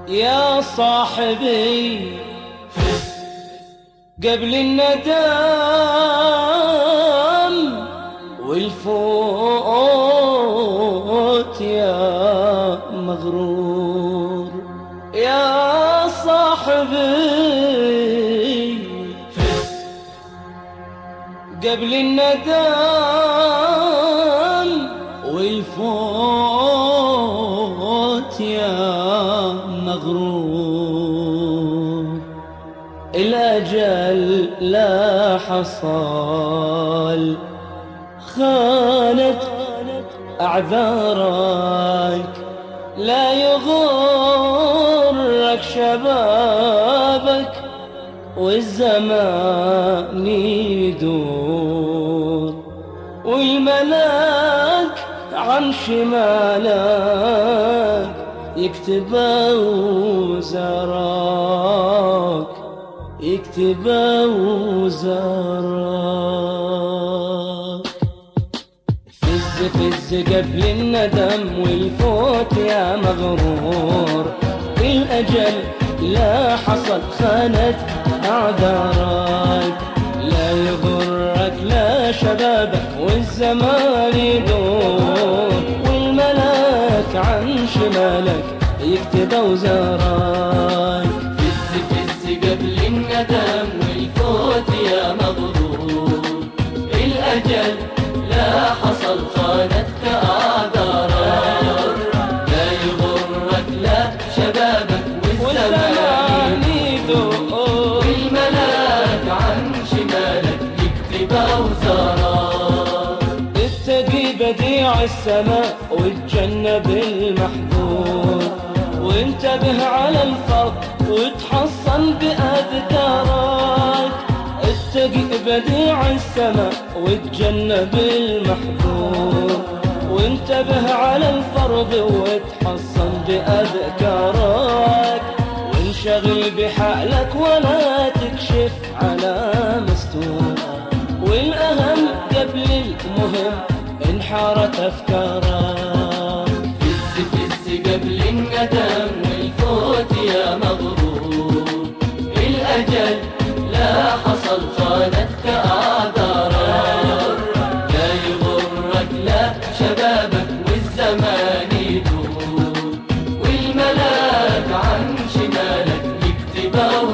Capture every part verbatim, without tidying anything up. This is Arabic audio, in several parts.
يا صاحبي قبل الندم والفوت يا مغرور. يا صاحبي قبل الندم والفوت يا مغرور. الأجل لا حصل خانت أعذارك، لا يغرك شبابك والزمان يدور، والملاك عن شمالك يكتب وزارك، يكتب وزارك. فز فز قبل الندم والفوت يا مغرور. الأجل لا حصل خانت أعذارك، لا يغرك لا شبابك والزمان يدور، والملاك عن شمالك يكتب وزارك. فز فز قبل الندم والفوت يا مغرور. الأجل لا حصل خانتك أعذارك، لا يغرك لا شبابك والزمان يدور، والملاك عن شمالك يكتب أوزارك. اتقي بديع السماء وتجنب المحذور، وانتبه على الفرض وتحصن بأذكارك. اتقي بديع السماء وتجنب المحذور، وانتبه على الفرض وتحصن بأذكارك. وانشغل بحالك ولا تكشف على مستور، والأهم قبل المهم انحارت أفكارك. فز فز قبل الندم والفوت يا مغرور. الأجل لا حصل خانتك أعذارك، لا يغرك لا شبابك والزمان يدور، والملاك عن شمالك يكتب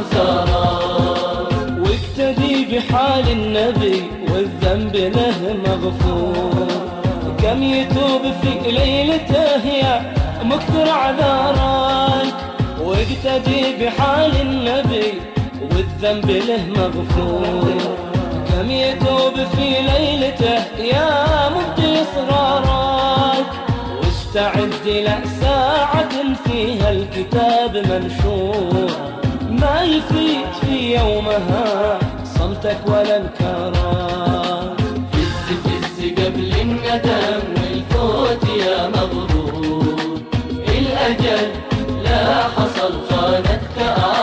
أوزارك. واقتدي بحال النبي والذنب له مغفور، كم يتوب في ليلته يا مكثر عذارك. واقتدي بحال النبي والذنب له مغفور، كم يتوب في ليلته يا مبدي إصرارك. واستعد لساعة فيها الكتاب منشور، ما يفيد في يومها صمتك ولا انكارك. فز فز قبل الندم والفوت يا مغرور. الأجل لا حصل خانتك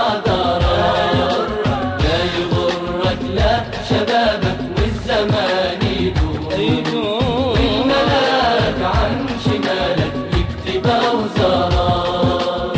أعذارك، لا يغرك لا شبابك والزمان يدور، والملاك عن شمالك يكتب أوزارك.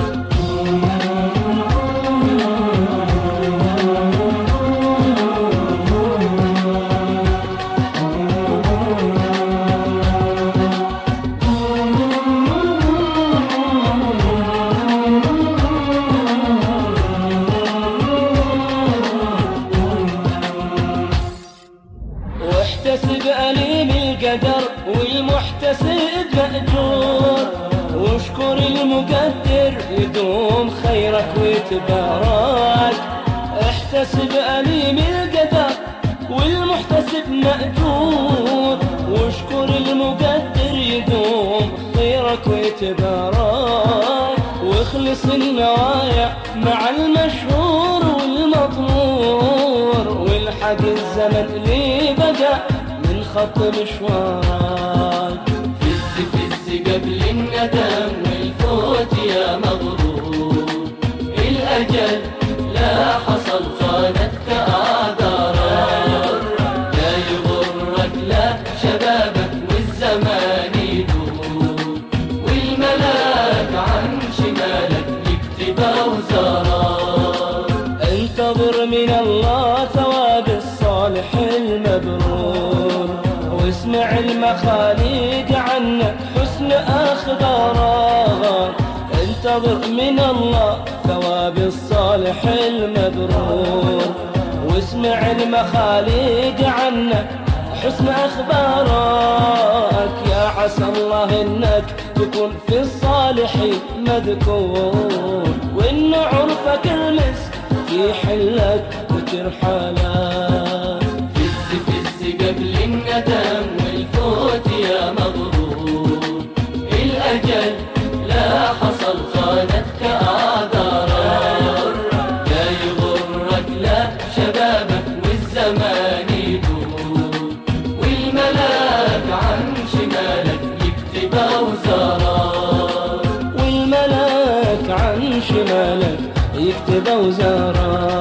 واحتسب أليم القدر والمحتسب مأجور، واشكر المقدر يدوم خيرك ويتبارك. احتسب أليم القدر والمحتسب مأجور، واشكر المقدر يدوم خيرك ويتبارك. واخلص النوايا مع المشهور والمطمور، والحق الزمن اللي بقى من خط مشوارك. فز فز قبل الندم والفوت يا مغرور. الأجل لا حصل خانتك أعذارك، لا يغرك لا شبابك والزمان يدور، والملاك عن شمالك يكتب أخبارك، انتظر من الله ثواب الصالح المبرور، واسمع المخاليق عنك حسن أخبارك، يا عسى الله إنك تكون في الصالحين مذكور، وإن عرفك المسك يحلك وترحلك. فز فز قبل الندم والفوت يا مغرور، الأجل لا حصل خانتك أعذارك، لا يغرك لا شبابك والزمان يدور، والملاك عن شمالك يكتب أوزارك، والملاك عن شمالك يكتب أوزارك.